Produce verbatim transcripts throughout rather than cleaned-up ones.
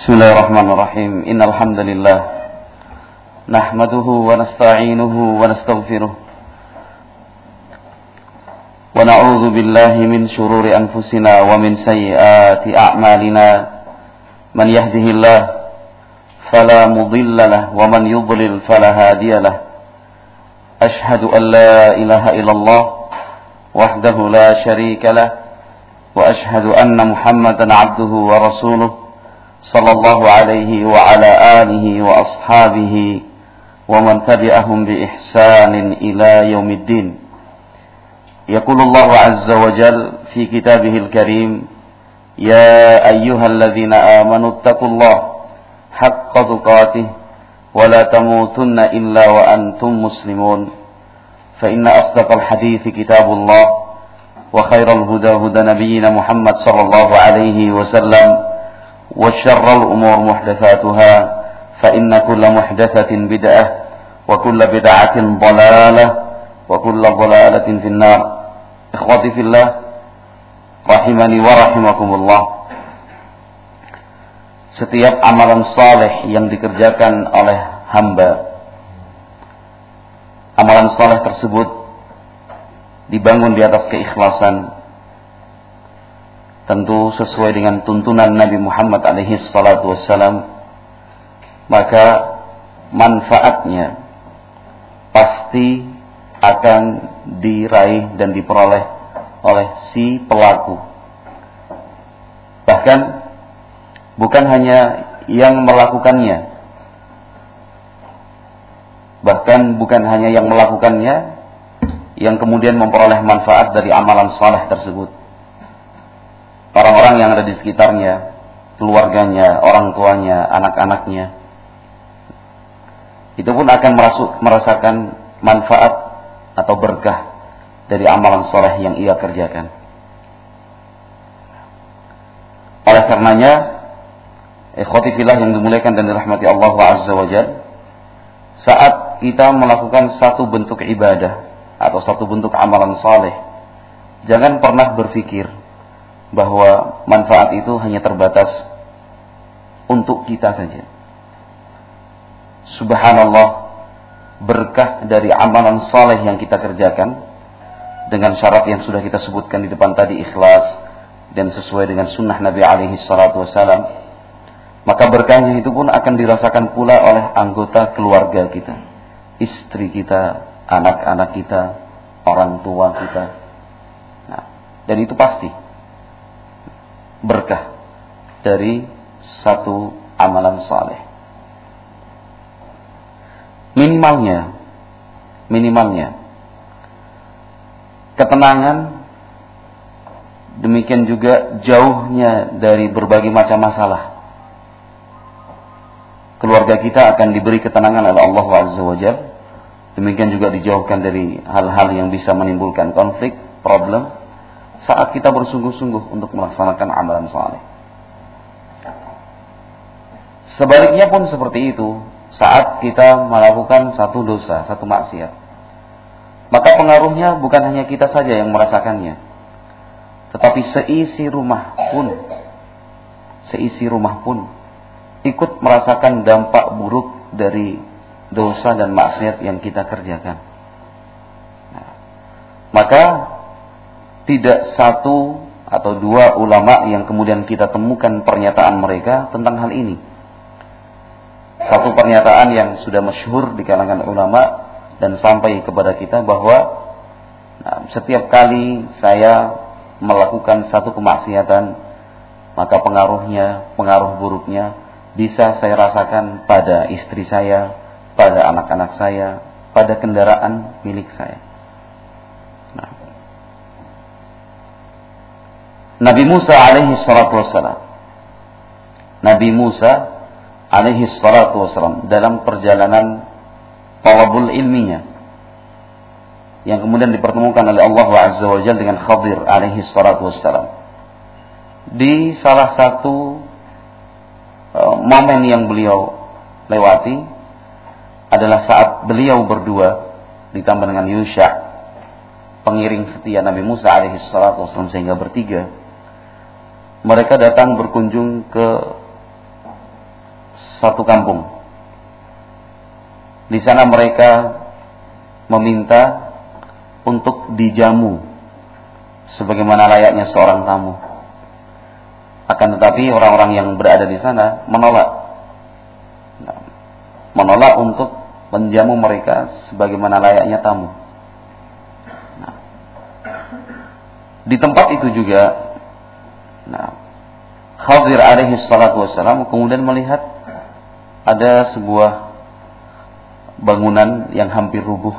Bismillahirrahmanirrahim. Innal hamdalillah nahmaduhu wa nasta'inuhu wa nastaghfiruh wa na'udzu billahi min shururi anfusina wa min sayyiati a'malina. Man yahdihillah fala mudilla lahu wa man yudlil fala hadiya lahu. Ashhadu an la ilaha illallah wahdahu la syarika lahu wa ashhadu anna Muhammadan 'abduhu wa rasuluh sallallahu alaihi wa ala alihi wa ashabihi wa man tabi'ahum bi ihsanin ila yaumiddin. Yaqulullahu azza wa jalla fi kitabihil karim, ya ayyuhalladzina amanu taqullaha haqqa tuqatih wa la tamutunna illa wa antum muslimun. Fa inna asdaqal hadithi kitabullah wa khairal huda huda nabiyyina Muhammad sallallahu alaihi wasallam wa syarrul umur muhdatsatuha fa inna kulla muhdatsatin bid'ah wa kulla bid'atin dhalalah wa kulla dhalalatin finnar. Ikhwati fillah rahimani wa rahimakumullah. Setiap amalan saleh yang dikerjakan oleh hamba, amalan saleh tersebut dibangun di atas keikhlasan, tentu sesuai dengan tuntunan Nabi Muhammad alaihi salatu wassalam, maka manfaatnya pasti akan diraih dan diperoleh oleh si pelaku. Bahkan bukan hanya yang melakukannya, bahkan bukan hanya yang melakukannya yang kemudian memperoleh manfaat dari amalan saleh tersebut. Orang-orang yang ada di sekitarnya, keluarganya, orang tuanya, anak-anaknya, itu pun akan merasuk, merasakan manfaat atau berkah dari amalan soleh yang ia kerjakan. Oleh karenanya, ikhwati fillah yang dimuliakan dan dirahmati Allah Azza wa Jalla, saat kita melakukan satu bentuk ibadah atau satu bentuk amalan soleh, jangan pernah berpikir bahwa manfaat itu hanya terbatas untuk kita saja. Subhanallah, berkah dari amalan saleh yang kita kerjakan dengan syarat yang sudah kita sebutkan di depan tadi, ikhlas dan sesuai dengan sunnah Nabi alaihi salatu wassalam, maka berkahnya itu pun akan dirasakan pula oleh anggota keluarga kita, istri kita, anak-anak kita, orang tua kita. Nah, dan itu pasti berkah dari satu amalan saleh. Minimalnya, minimalnya ketenangan, demikian juga jauhnya dari berbagai macam masalah. Keluarga kita akan diberi ketenangan oleh Allah Azza wa Jalla. Demikian juga dijauhkan dari hal-hal yang bisa menimbulkan konflik, problem, saat kita bersungguh-sungguh untuk melaksanakan amalan saleh. Sebaliknya pun seperti itu, saat kita melakukan satu dosa, satu maksiat, maka pengaruhnya bukan hanya kita saja yang merasakannya, tetapi seisi rumah pun, seisi rumah pun ikut merasakan dampak buruk dari dosa dan maksiat yang kita kerjakan. Nah, maka tidak satu atau dua ulama yang kemudian kita temukan pernyataan mereka tentang hal ini. Satu pernyataan yang sudah masyhur di kalangan ulama dan sampai kepada kita bahwa nah, setiap kali saya melakukan satu kemaksiatan, maka pengaruhnya, pengaruh buruknya bisa saya rasakan pada istri saya, pada anak-anak saya, pada kendaraan milik saya. Nah, Nabi Musa alaihi salatu wassalam, Nabi Musa alaihi salatu wassalam dalam perjalanan talabul ilminya yang kemudian dipertemukan oleh Allah Azza wa Jalla dengan Khadir alaihi salatu wassalam, di salah satu uh, momen yang beliau lewati adalah saat beliau berdua ditambah dengan Yusha, pengiring setia Nabi Musa alaihi salatu wassalam, sehingga bertiga mereka datang berkunjung ke satu kampung. Di sana mereka meminta untuk dijamu sebagaimana layaknya seorang tamu. Akan tetapi orang-orang yang berada di sana menolak. Nah, menolak untuk menjamu mereka sebagaimana layaknya tamu. Nah, di tempat itu juga, nah, Khadir alaihi salatu wassalam kemudian melihat ada sebuah bangunan yang hampir rubuh.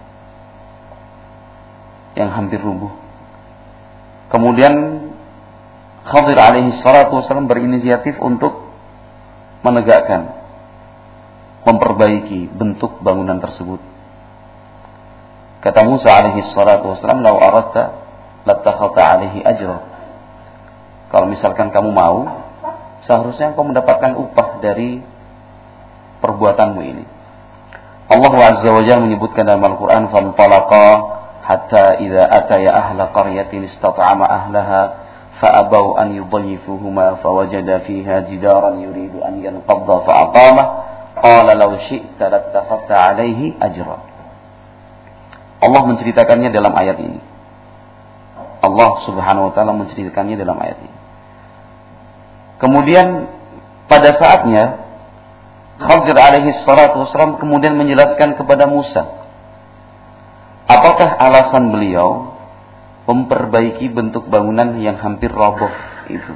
Yang hampir rubuh. Kemudian Khadir alaihi salatu wassalam berinisiatif untuk menegakkan, memperbaiki bentuk bangunan tersebut. Kata Musa alaihi salatu wassalam, "Lau aradta lattakhadta alaihi ajra." Kalau misalkan kamu mau, seharusnya engkau mendapatkan upah dari perbuatanmu ini. Allah Azza wa Jalla menyebutkan dalam Al-Quran, "Fantalaqa hatta idza ataya ahla qaryatin istat'ama ahlaha fa'abau an yudayyifuhuma fawajada fiha jidaran yuridu an yanqadda fa'aqamah qala law syi'ta lattakhadta 'alaihi ajra." Allah menceritakannya dalam ayat ini. Allah Subhanahu wa taala menceritakannya dalam ayat ini. Kemudian pada saatnya Khadir alaihi salatu wassalam kemudian menjelaskan kepada Musa apakah alasan beliau memperbaiki bentuk bangunan yang hampir roboh itu.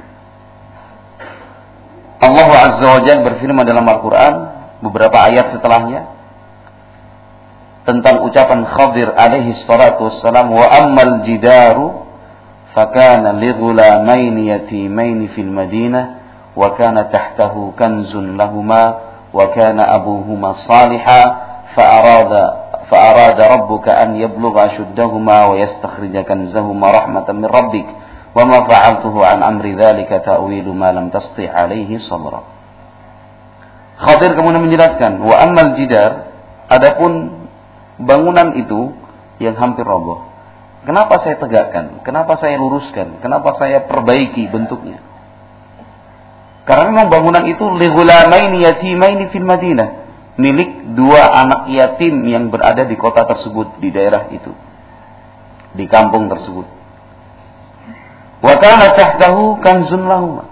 Allah Azza wa Jalla berfirman dalam Al-Quran beberapa ayat setelahnya tentang ucapan Khadir alaihi salatu wassalam, "Wa ammal jidaru fakana lighulamaini yatimaini fil madinah wa kana tahtahu kanzun lahuma wa kana abuhuma salihan fa'arada fa'arada rabbuka an yablugha ashuddahuma wa yastakhrija kanzahuma rahmatan min rabbik wa ma fa'altuhu an amri dzalika ta'wilu ma lam tasti' alaihi sabra." Khadir kemudian menjelaskan, wa ammal jidar, adapun bangunan itu yang hampir roboh, kenapa saya tegakkan? Kenapa saya luruskan? Kenapa saya perbaiki bentuknya? Karena memang bangunan itu lighulamaini yatimaini fil Madinah, milik dua anak yatim yang berada di kota tersebut, di daerah itu, di kampung tersebut. Wa kana tahtahu kanzun lahum.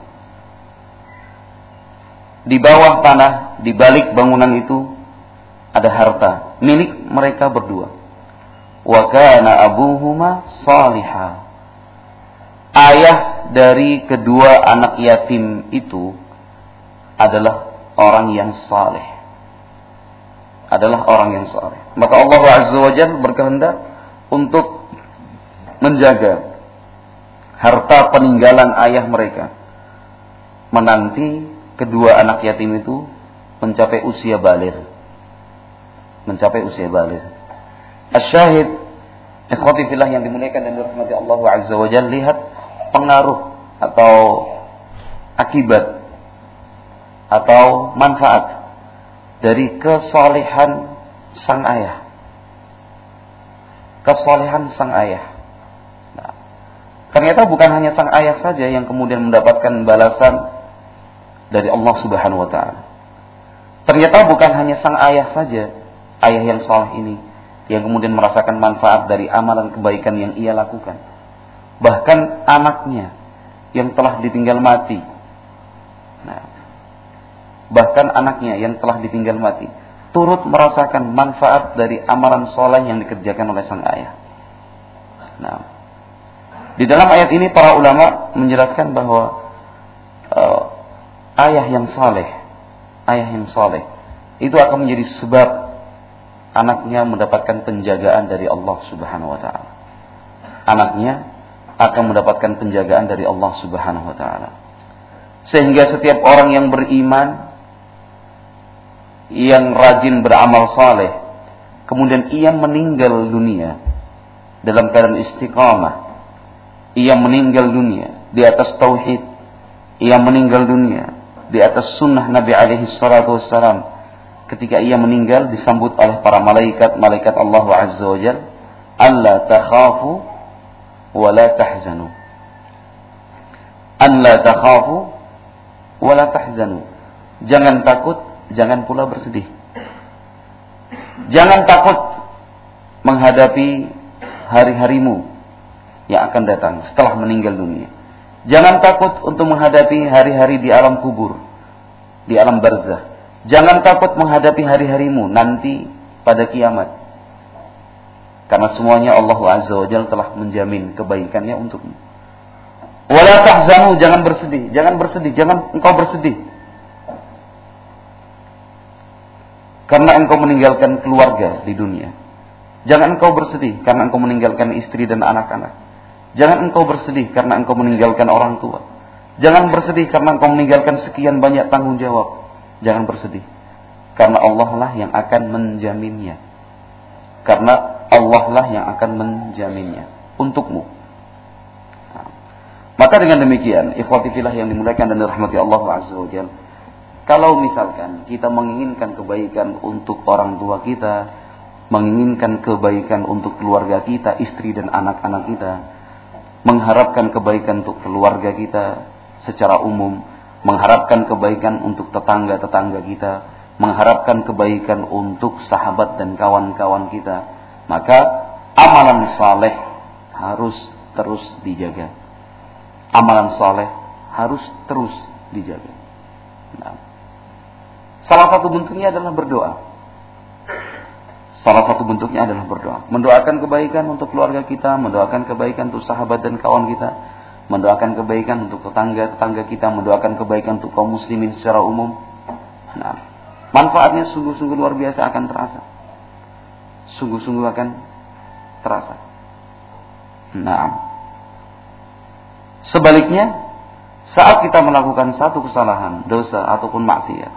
Di bawah tanah, di balik bangunan itu ada harta milik mereka berdua. Wa kana abuhuma salihah. Ayah dari kedua anak yatim itu adalah orang yang saleh. Adalah orang yang saleh. Maka Allah Azza wa Jalla berkehendak untuk menjaga harta peninggalan ayah mereka menanti kedua anak yatim itu mencapai usia baligh. Mencapai usia baligh. Asy-syahid, ikhwati fillah yang dimuliakan dan dirahmati Allah Azza wa Jalla, lihat pengaruh atau akibat atau manfaat dari kesalehan sang ayah. Kesalehan sang ayah. Nah, ternyata bukan hanya sang ayah saja yang kemudian mendapatkan balasan dari Allah Subhanahu wa taala. Ternyata bukan hanya sang ayah saja, ayah yang saleh ini, yang kemudian merasakan manfaat dari amalan kebaikan yang ia lakukan. Bahkan anaknya yang telah ditinggal mati. Nah, bahkan anaknya yang telah ditinggal mati turut merasakan manfaat dari amalan soleh yang dikerjakan oleh sang ayah. Nah, di dalam ayat ini para ulama menjelaskan bahwa uh, ayah yang saleh, ayah yang saleh itu akan menjadi sebab anaknya mendapatkan penjagaan dari Allah Subhanahu wa taala. Anaknya akan mendapatkan penjagaan dari Allah Subhanahu wa taala. Sehingga setiap orang yang beriman, yang rajin beramal saleh, kemudian ia meninggal dunia dalam keadaan istiqamah, ia meninggal dunia di atas tauhid, ia meninggal dunia di atas sunnah Nabi alaihi salatu wassalam, ketika ia meninggal disambut oleh para malaikat, malaikat Allah Azza wa Jalla, "Alla takhafu wa la tahzanu." An la takhafu wa la tahzanu. Jangan takut jangan pula bersedih. Jangan takut menghadapi hari-harimu yang akan datang setelah meninggal dunia. Jangan takut untuk menghadapi hari-hari di alam kubur, di alam barzah. Jangan takut menghadapi hari-harimu nanti pada kiamat. Karena semuanya Allah Azza wa Jalla telah menjamin kebaikannya untukmu. Wala tahzanu, jangan bersedih, jangan bersedih, jangan engkau bersedih. Karena engkau meninggalkan keluarga di dunia. Jangan engkau bersedih karena engkau meninggalkan istri dan anak-anak. Jangan engkau bersedih karena engkau meninggalkan orang tua. Jangan bersedih karena engkau meninggalkan sekian banyak tanggung jawab. Jangan bersedih. Karena Allah lah yang akan menjaminnya. Karena Allah lah yang akan menjaminnya untukmu. Nah, maka dengan demikian, ikhwati fillah yang dimuliakan dan dirahmati Allah Azza wa Jalla, kalau misalkan kita menginginkan kebaikan untuk orang tua kita, menginginkan kebaikan untuk keluarga kita, istri dan anak-anak kita, mengharapkan kebaikan untuk keluarga kita secara umum, mengharapkan kebaikan untuk tetangga-tetangga kita, mengharapkan kebaikan untuk sahabat dan kawan-kawan kita, maka amalan saleh harus terus dijaga. Amalan saleh harus terus dijaga. Nah, salah satu bentuknya adalah berdoa. Salah satu bentuknya adalah berdoa. Mendoakan kebaikan untuk keluarga kita, mendoakan kebaikan untuk sahabat dan kawan kita, mendoakan kebaikan untuk tetangga-tetangga kita, mendoakan kebaikan untuk kaum muslimin secara umum. Nah, manfaatnya sungguh-sungguh luar biasa akan terasa. Sungguh-sungguh akan terasa. Nah, sebaliknya, saat kita melakukan satu kesalahan, dosa ataupun maksiat,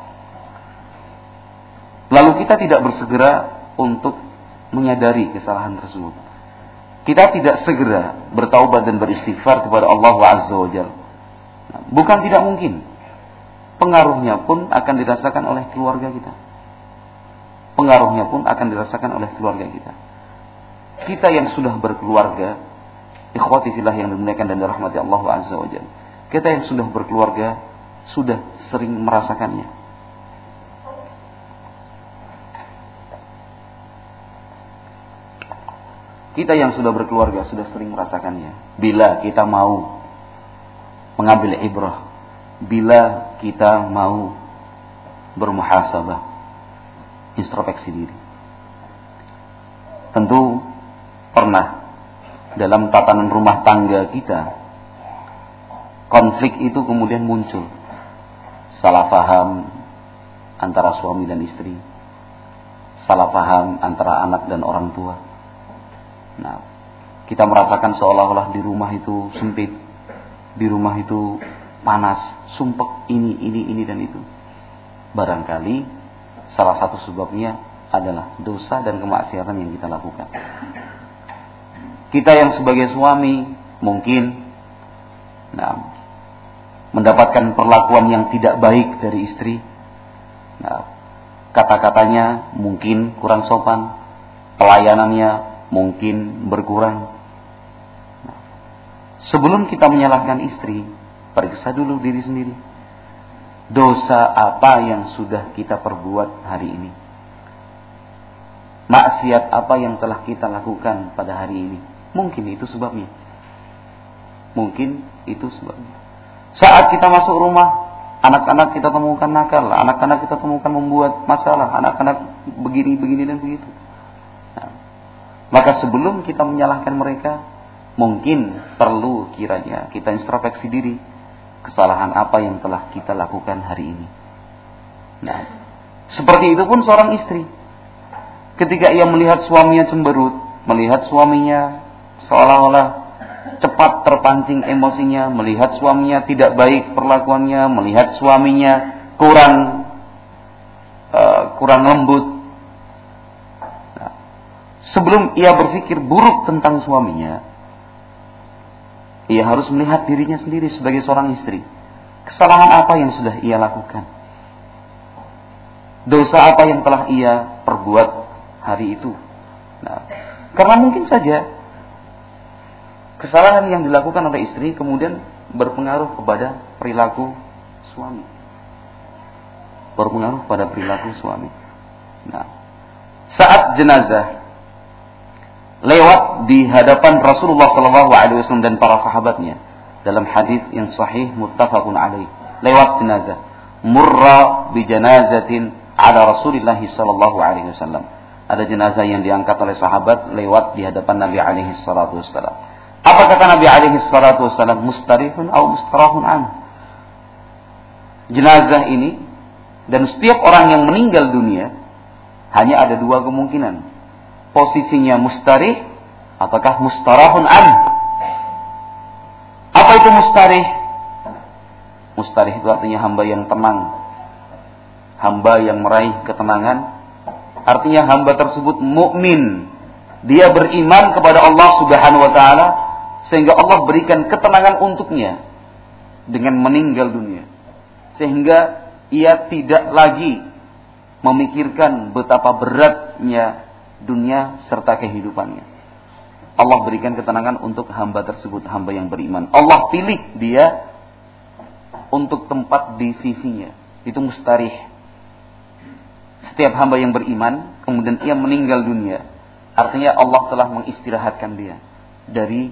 lalu kita tidak bersegera untuk menyadari kesalahan tersebut, kita tidak segera bertaubat dan beristighfar kepada Allah Azza wa Jalla, nah, bukan tidak mungkin, pengaruhnya pun akan dirasakan oleh keluarga kita. Pengaruhnya pun akan dirasakan oleh keluarga kita. Kita yang sudah berkeluarga, ikhwati fillah yang dimuliakan dan dirahmati Allah Azza wa Jalla, kita yang sudah berkeluarga sudah sering merasakannya. Kita yang sudah berkeluarga sudah sering merasakannya. Bila kita mau mengambil ibrah, bila kita mau bermuhasabah, introspeksi diri. Tentu pernah dalam tatanan rumah tangga kita, konflik itu kemudian muncul. Salah paham antara suami dan istri, salah paham antara anak dan orang tua. Nah, kita merasakan seolah-olah di rumah itu sempit, di rumah itu panas, sumpek ini, ini, ini dan itu. Barangkali salah satu sebabnya adalah dosa dan kemaksiatan yang kita lakukan. Kita yang sebagai suami mungkin nah, mendapatkan perlakuan yang tidak baik dari istri. Nah, kata-katanya mungkin kurang sopan, pelayanannya mungkin berkurang. Nah, sebelum kita menyalahkan istri, periksa dulu diri sendiri. Dosa apa yang sudah kita perbuat hari ini? Maksiat apa yang telah kita lakukan pada hari ini? Mungkin itu sebabnya. Mungkin itu sebabnya. Saat kita masuk rumah, anak-anak kita temukan nakal, anak-anak kita temukan membuat masalah, anak-anak begini, begini dan begitu. Nah, maka sebelum kita menyalahkan mereka, mungkin perlu kiranya kita introspeksi diri. Kesalahan apa yang telah kita lakukan hari ini. Nah, seperti itu pun seorang istri. Ketika ia melihat suaminya cemberut, melihat suaminya seolah-olah cepat terpancing emosinya, melihat suaminya tidak baik perlakuannya, melihat suaminya kurang uh, kurang lembut. Nah, sebelum ia berpikir buruk tentang suaminya, ia harus melihat dirinya sendiri sebagai seorang istri. Kesalahan apa yang sudah ia lakukan? Dosa apa yang telah ia perbuat hari itu? Nah, karena mungkin saja kesalahan yang dilakukan oleh istri kemudian berpengaruh kepada perilaku suami. berpengaruh pada perilaku suami. Nah, saat jenazah lewat di hadapan Rasulullah sallallahu alaihi wasallam dan para sahabatnya, dalam hadis yang sahih muttafaqun alaih, lewat jenazah, murra bi janazatin ala Rasulillah sallallahu alaihi wasallam. Ada jenazah yang diangkat oleh sahabat lewat di hadapan Nabi alaihi salatu wasallam. Apa kata Nabi alaihi salatu wasallam? Mustarihun atau mustarahun an. Jenazah ini dan setiap orang yang meninggal dunia hanya ada dua kemungkinan. Posisinya mustarih ataukah mustarahun an. Apa itu mustarih? Mustarih itu artinya hamba yang tenang, hamba yang meraih ketenangan. Artinya hamba tersebut mukmin, dia beriman kepada Allah Subhanahu wa taala sehingga Allah berikan ketenangan untuknya dengan meninggal dunia, sehingga ia tidak lagi memikirkan betapa beratnya dunia serta kehidupannya. Allah berikan ketenangan untuk hamba tersebut, hamba yang beriman. Allah pilih dia untuk tempat di sisinya. Itu mustarih. Setiap hamba yang beriman, kemudian ia meninggal dunia, artinya Allah telah mengistirahatkan dia dari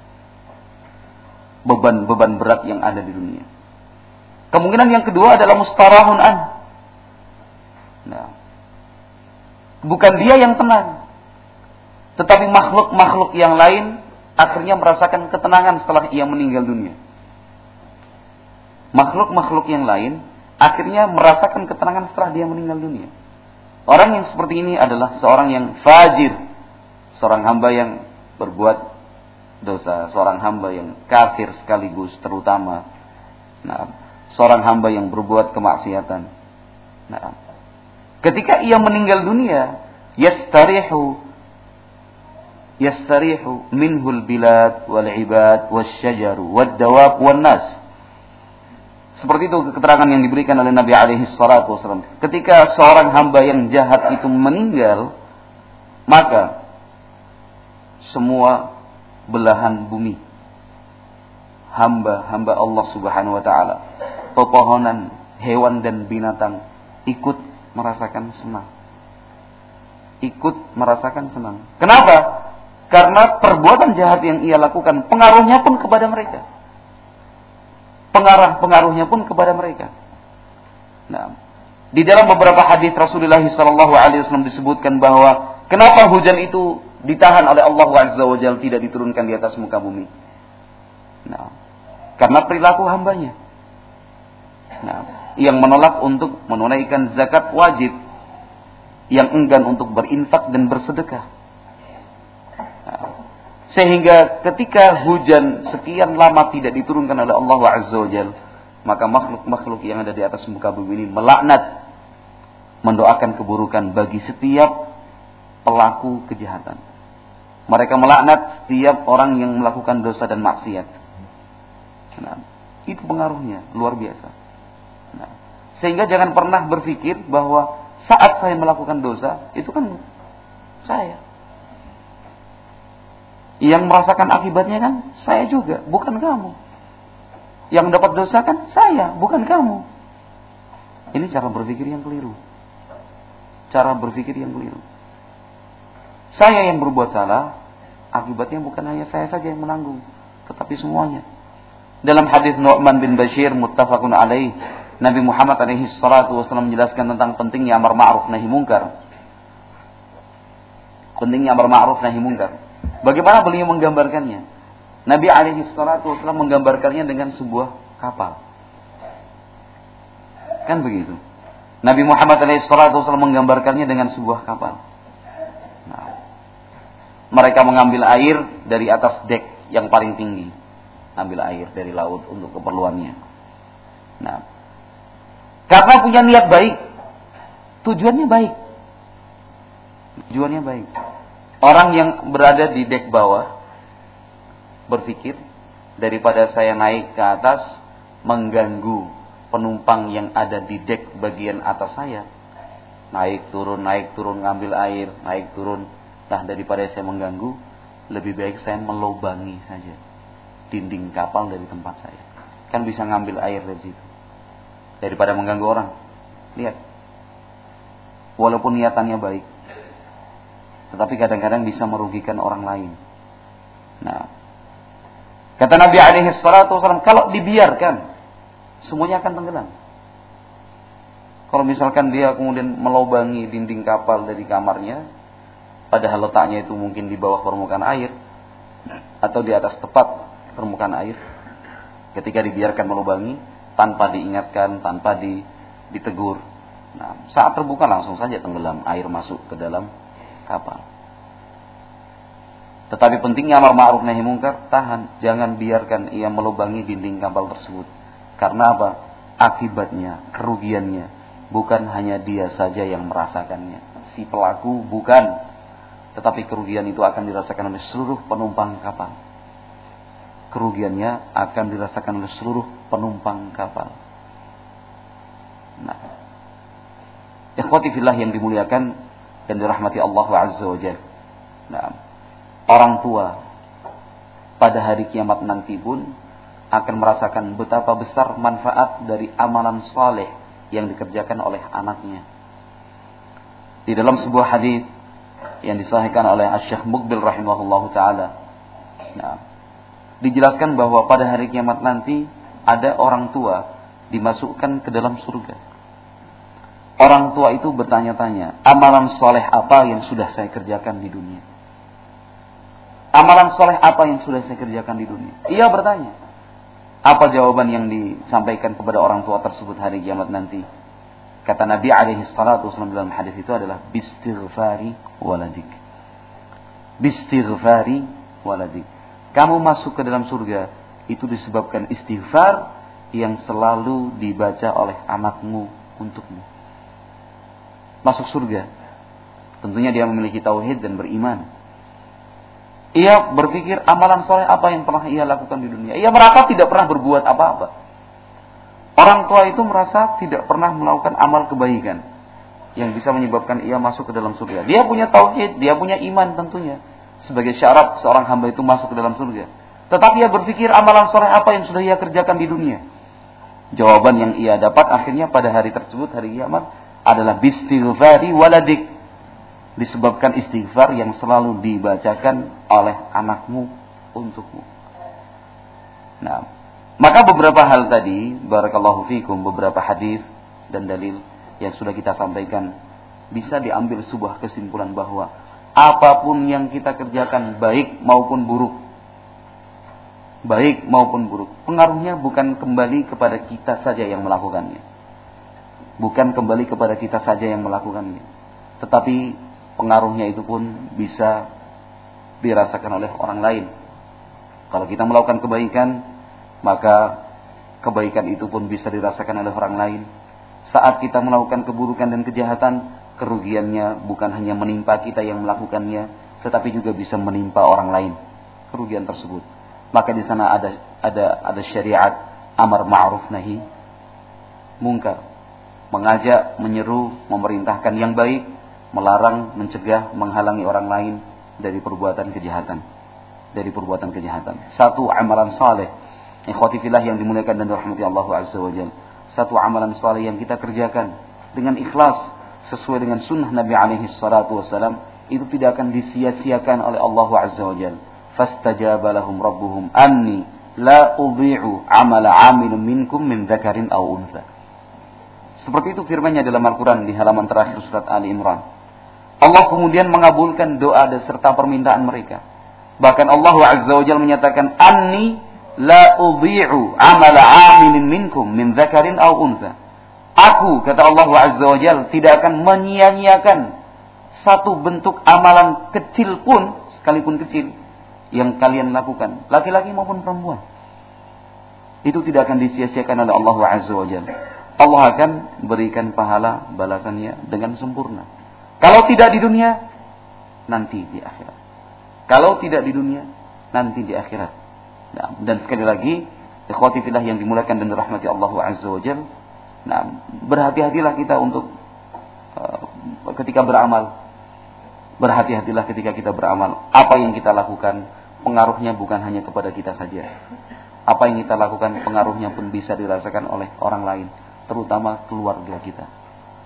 beban-beban berat yang ada di dunia. Kemungkinan yang kedua adalah mustarahun an. Nah, bukan dia yang tenang, tetapi makhluk-makhluk yang lain akhirnya merasakan ketenangan setelah ia meninggal dunia. Makhluk-makhluk yang lain akhirnya merasakan ketenangan setelah dia meninggal dunia. Orang yang seperti ini adalah seorang yang fajir, seorang hamba yang berbuat dosa, seorang hamba yang kafir sekaligus terutama. Nah, seorang hamba yang berbuat kemaksiatan. Nah, ketika ia meninggal dunia, yastarihu yastarihu minhul bilad wal ibad wasyajaru wad dawab wan nas. Seperti itu keterangan yang diberikan oleh Nabi alaihi salatu wasallam. Ketika seorang hamba yang jahat itu meninggal, maka semua belahan bumi, hamba-hamba Allah Subhanahu wa taala, pepohonan, hewan dan binatang ikut merasakan senang. Ikut merasakan senang. Kenapa? Karena perbuatan jahat yang ia lakukan, pengaruhnya pun kepada mereka. Pengaruh-pengaruhnya pun kepada mereka. Nah, di dalam beberapa hadis Rasulullah sallallahu alaihi wasallam disebutkan bahwa kenapa hujan itu ditahan oleh Allah Azza wa Jalla, tidak diturunkan di atas muka bumi. Nah, karena perilaku hambanya. Nah, yang menolak untuk menunaikan zakat wajib, yang enggan untuk berinfak dan bersedekah. Nah, sehingga ketika hujan sekian lama tidak diturunkan oleh Allah Azza wa Jalla, maka makhluk-makhluk yang ada di atas muka bumi ini melaknat, mendoakan keburukan bagi setiap pelaku kejahatan. Mereka melaknat setiap orang yang melakukan dosa dan maksiat. Nah, itu pengaruhnya luar biasa. Nah, sehingga jangan pernah berpikir bahwa saat saya melakukan dosa, itu kan saya. Yang merasakan akibatnya kan saya juga, bukan kamu. Yang dapat dosa kan saya, bukan kamu. Ini cara berpikir yang keliru. Cara berpikir yang keliru. Saya yang berbuat salah, akibatnya bukan hanya saya saja yang menanggung, tetapi semuanya. Dalam hadis Nu'man bin Bashir muttafaqun alaih, Nabi Muhammad alaihi salatu wasallam menjelaskan tentang pentingnya amar ma'ruf nahi munkar. Pentingnya amar ma'ruf nahi munkar. Bagaimana beliau menggambarkannya? Nabi alaihi salatu wasallam menggambarkannya dengan sebuah kapal. Kan begitu. Nabi Muhammad alaihi salatu wasallam menggambarkannya dengan sebuah kapal. Nah, mereka mengambil air dari atas dek yang paling tinggi. Ambil air dari laut untuk keperluannya. Nah, karena punya niat baik, tujuannya baik. Tujuannya baik. Orang yang berada di dek bawah berpikir, daripada saya naik ke atas mengganggu penumpang yang ada di dek bagian atas saya, naik turun naik turun ngambil air, naik turun, nah daripada saya mengganggu, lebih baik saya melubangi saja dinding kapal dari tempat saya, kan bisa ngambil air dari situ daripada mengganggu orang. Lihat. Walaupun niatannya baik, tetapi kadang-kadang bisa merugikan orang lain. Nah, kata Nabi alaihi salatu wasallam, kalau dibiarkan, semuanya akan tenggelam. Kalau misalkan dia kemudian melobangi dinding kapal dari kamarnya, padahal letaknya itu mungkin di bawah permukaan air, atau di atas tepat permukaan air, ketika dibiarkan melubangi, tanpa diingatkan, tanpa di, ditegur, nah, saat terbuka langsung saja tenggelam, air masuk ke dalam kapal. Tetapi pentingnya amar ma'ruf nahi munkar, tahan, jangan biarkan ia melubangi dinding kapal tersebut. Karena apa? Akibatnya, kerugiannya, bukan hanya dia saja yang merasakannya, si pelaku bukan, tetapi kerugian itu akan dirasakan oleh seluruh penumpang kapal. Kerugiannya akan dirasakan oleh seluruh penumpang kapal. Nah, ikhwati fillah yang dimuliakan dan dirahmati Allah Azza wa Jalla. Nah, orang tua pada hari kiamat nanti pun akan merasakan betapa besar manfaat dari amalan saleh yang dikerjakan oleh anaknya. Di dalam sebuah hadis yang disahihkan oleh Asy-Syaikh Muqbil rahimahullahu taala, nah, dijelaskan bahwa pada hari kiamat nanti ada orang tua dimasukkan ke dalam surga. Orang tua itu bertanya-tanya, amalan soleh apa yang sudah saya kerjakan di dunia? Amalan soleh apa yang sudah saya kerjakan di dunia? Ia bertanya. Apa jawaban yang disampaikan kepada orang tua tersebut hari kiamat nanti? Kata Nabi alaihi salatu wasallam dalam hadis itu adalah bistighfari waladik. Bistighfari waladik. Kamu masuk ke dalam surga itu disebabkan istighfar yang selalu dibaca oleh anakmu untukmu. Masuk surga, tentunya dia memiliki tauhid dan beriman. Ia berpikir amalan soleh apa yang pernah ia lakukan di dunia. Ia merasa tidak pernah berbuat apa-apa. Orang tua itu merasa tidak pernah melakukan amal kebaikan yang bisa menyebabkan ia masuk ke dalam surga. Dia punya tauhid, dia punya iman tentunya, sebagai syarat seorang hamba itu masuk ke dalam surga. Tetapi ia berpikir amalan soleh apa yang sudah ia kerjakan di dunia. Jawaban yang ia dapat akhirnya pada hari tersebut, hari kiamat, adalah bistighfari waladik. Disebabkan istighfar yang selalu dibacakan oleh anakmu untukmu. Nah, maka beberapa hal tadi, barakallahu fikum, beberapa hadis dan dalil yang sudah kita sampaikan, bisa diambil sebuah kesimpulan bahwa apapun yang kita kerjakan, baik maupun buruk, baik maupun buruk, pengaruhnya bukan kembali kepada kita saja yang melakukannya. Bukan kembali kepada kita saja yang melakukannya. Tetapi pengaruhnya itu pun bisa dirasakan oleh orang lain. Kalau kita melakukan kebaikan, maka kebaikan itu pun bisa dirasakan oleh orang lain. Saat kita melakukan keburukan dan kejahatan, kerugiannya bukan hanya menimpa kita yang melakukannya, tetapi juga bisa menimpa orang lain kerugian tersebut. Maka di sana ada ada ada syariat amar ma'ruf nahi munkar, mengajak, menyeru, memerintahkan yang baik, melarang, mencegah, menghalangi orang lain dari perbuatan kejahatan, dari perbuatan kejahatan. Satu amalan saleh, ikhwati fillah yang dimuliakan dan dirahmati Allah Azza wa Jalla. Satu amalan saleh yang kita kerjakan dengan ikhlas sesuai dengan sunnah Nabi alaihi salatu wasalam, itu tidak akan disia-siakan oleh Allah Azza wa Jalla. Fastajaba lahum rabbuhum anni la udhi'u amala 'amilin minkum min dzakarin aw untha. Seperti itu firman-Nya dalam Al-Qur'an di halaman terakhir surat Ali Imran. Allah kemudian mengabulkan doa serta permintaan mereka. Bahkan Allah Azza wa Jalla menyatakan, anni la udhi'u amala 'amilin minkum min dzakarin aw untha. Aku, kata Allah Azza wa Jalla, tidak akan menyia-nyiakan satu bentuk amalan kecil pun, sekalipun kecil, yang kalian lakukan, laki-laki maupun perempuan. Itu tidak akan disia-siakan oleh Allah Azza wa Jalla. Allah akan berikan pahala balasannya dengan sempurna. Kalau tidak di dunia, nanti di akhirat. Kalau tidak di dunia, nanti di akhirat. Nah, dan sekali lagi, ikhwati fillah yang dimuliakan dan dirahmati Allah Azza wa Jalla, nah, berhati-hatilah kita untuk uh, ketika beramal. Berhati-hatilah ketika kita beramal. Apa yang kita lakukan, pengaruhnya bukan hanya kepada kita saja. Apa yang kita lakukan, pengaruhnya pun bisa dirasakan oleh orang lain, terutama keluarga kita.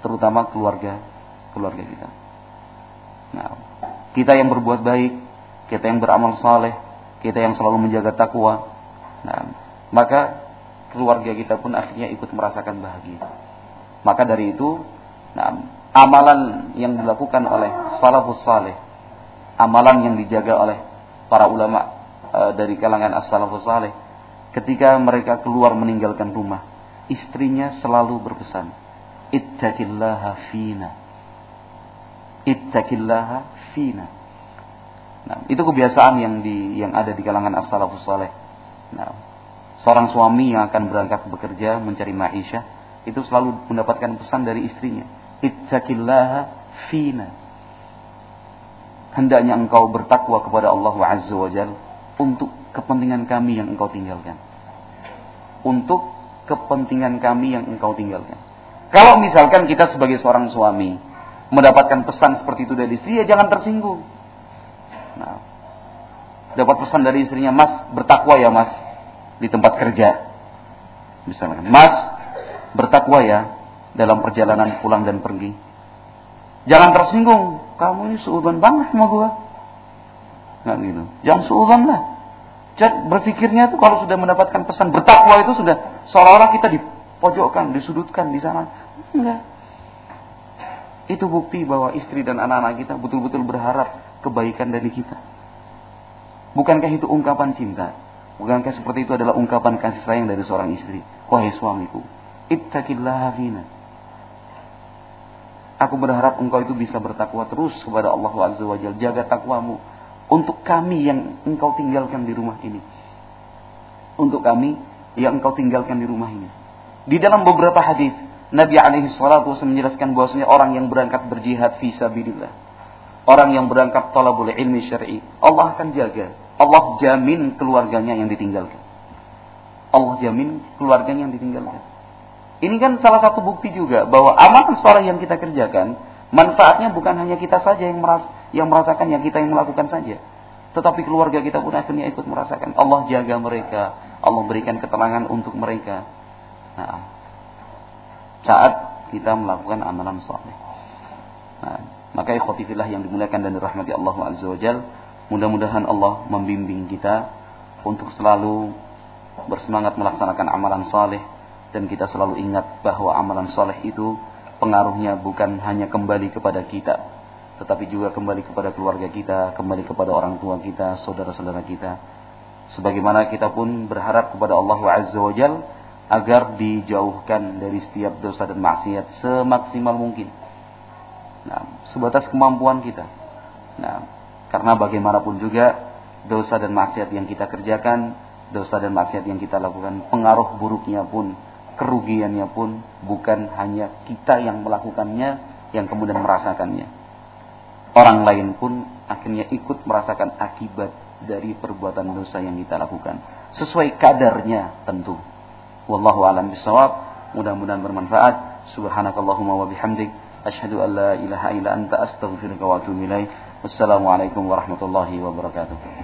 terutama keluarga keluarga kita. Nah, kita yang berbuat baik, kita yang beramal saleh, kita yang selalu menjaga takwa, nah, maka keluarga kita pun akhirnya ikut merasakan bahagia. Maka dari itu, nah, amalan yang dilakukan oleh salafus saleh, amalan yang dijaga oleh para ulama e, dari kalangan as-salafus saleh, ketika mereka keluar meninggalkan rumah, istrinya selalu berpesan, ittaqillaha fina. Ittaqillaha fina. Nah, itu kebiasaan yang di yang ada di kalangan as-salafus saleh. Nah, seorang suami yang akan berangkat bekerja mencari maisha itu selalu mendapatkan pesan dari istrinya, ittaqillaha fina. Hendaknya engkau bertakwa kepada Allah Azza wa Jalla untuk kepentingan kami yang engkau tinggalkan. Untuk kepentingan kami yang engkau tinggalkan. Kalau misalkan kita sebagai seorang suami mendapatkan pesan seperti itu dari istri, ya jangan tersinggung. Nah, dapat pesan dari istrinya, Mas bertakwa ya Mas di tempat kerja, misalnya, Mas bertakwa ya dalam perjalanan pulang dan pergi. Jangan tersinggung, kamu ini suudzon banget sama gua. Nggak gitu. Jangan suudzon lah. Jadi berpikirnya tuh kalau sudah mendapatkan pesan bertakwa itu sudah seolah-olah kita dipojokkan, disudutkan di sana. Enggak. Itu bukti bahwa istri dan anak-anak kita betul-betul berharap kebaikan dari kita. Bukankah itu ungkapan cinta? Bukankah seperti itu adalah ungkapan kasih sayang dari seorang istri? Wahai suamiku, ittaqillaha fina. Aku berharap engkau itu bisa bertakwa terus kepada Allah Azza wa Jalla. Jaga takwamu untuk kami yang engkau tinggalkan di rumah ini. Untuk kami yang engkau tinggalkan di rumah ini. Di dalam beberapa hadis Nabi alaihi salatu wasallam menjelaskan bahwasanya orang yang berangkat berjihad fi sabilillah, orang yang berangkat talabul ilmi syar'i, Allah akan jaga. Allah jamin keluarganya yang ditinggalkan. Allah jamin keluarganya yang ditinggalkan. Ini kan salah satu bukti juga bahwa amalan saleh yang kita kerjakan, manfaatnya bukan hanya kita saja yang meras- yang merasakan, yang kita yang melakukan saja, tetapi keluarga kita pun akhirnya ikut merasakan. Allah jaga mereka, Allah berikan ketenangan untuk mereka. Nah, saat kita melakukan amalan saleh. Nah, maka ikhwati fillah yang dimuliakan dan dirahmati Allah Azza wa Jalla, mudah-mudahan Allah membimbing kita untuk selalu bersemangat melaksanakan amalan saleh, dan kita selalu ingat bahwa amalan saleh itu pengaruhnya bukan hanya kembali kepada kita, tetapi juga kembali kepada keluarga kita, kembali kepada orang tua kita, saudara-saudara kita. Sebagaimana kita pun berharap kepada Allah Azza wa Jalla agar dijauhkan dari setiap dosa dan maksiat semaksimal mungkin. Nah, sebatas kemampuan kita. Nah, karena bagaimanapun juga dosa dan maksiat yang kita kerjakan, dosa dan maksiat yang kita lakukan, pengaruh buruknya pun, kerugiannya pun bukan hanya kita yang melakukannya, yang kemudian merasakannya. Orang lain pun akhirnya ikut merasakan akibat dari perbuatan dosa yang kita lakukan. Sesuai kadarnya tentu. Wallahu a'lam bishawab. Mudah-mudahan bermanfaat. Subhanakallahumma wa bihamdik, asyhadu an la ilaha illa anta, astaghfiruka wa atubu ilaik. Wassalamualaikum warahmatullahi wabarakatuh.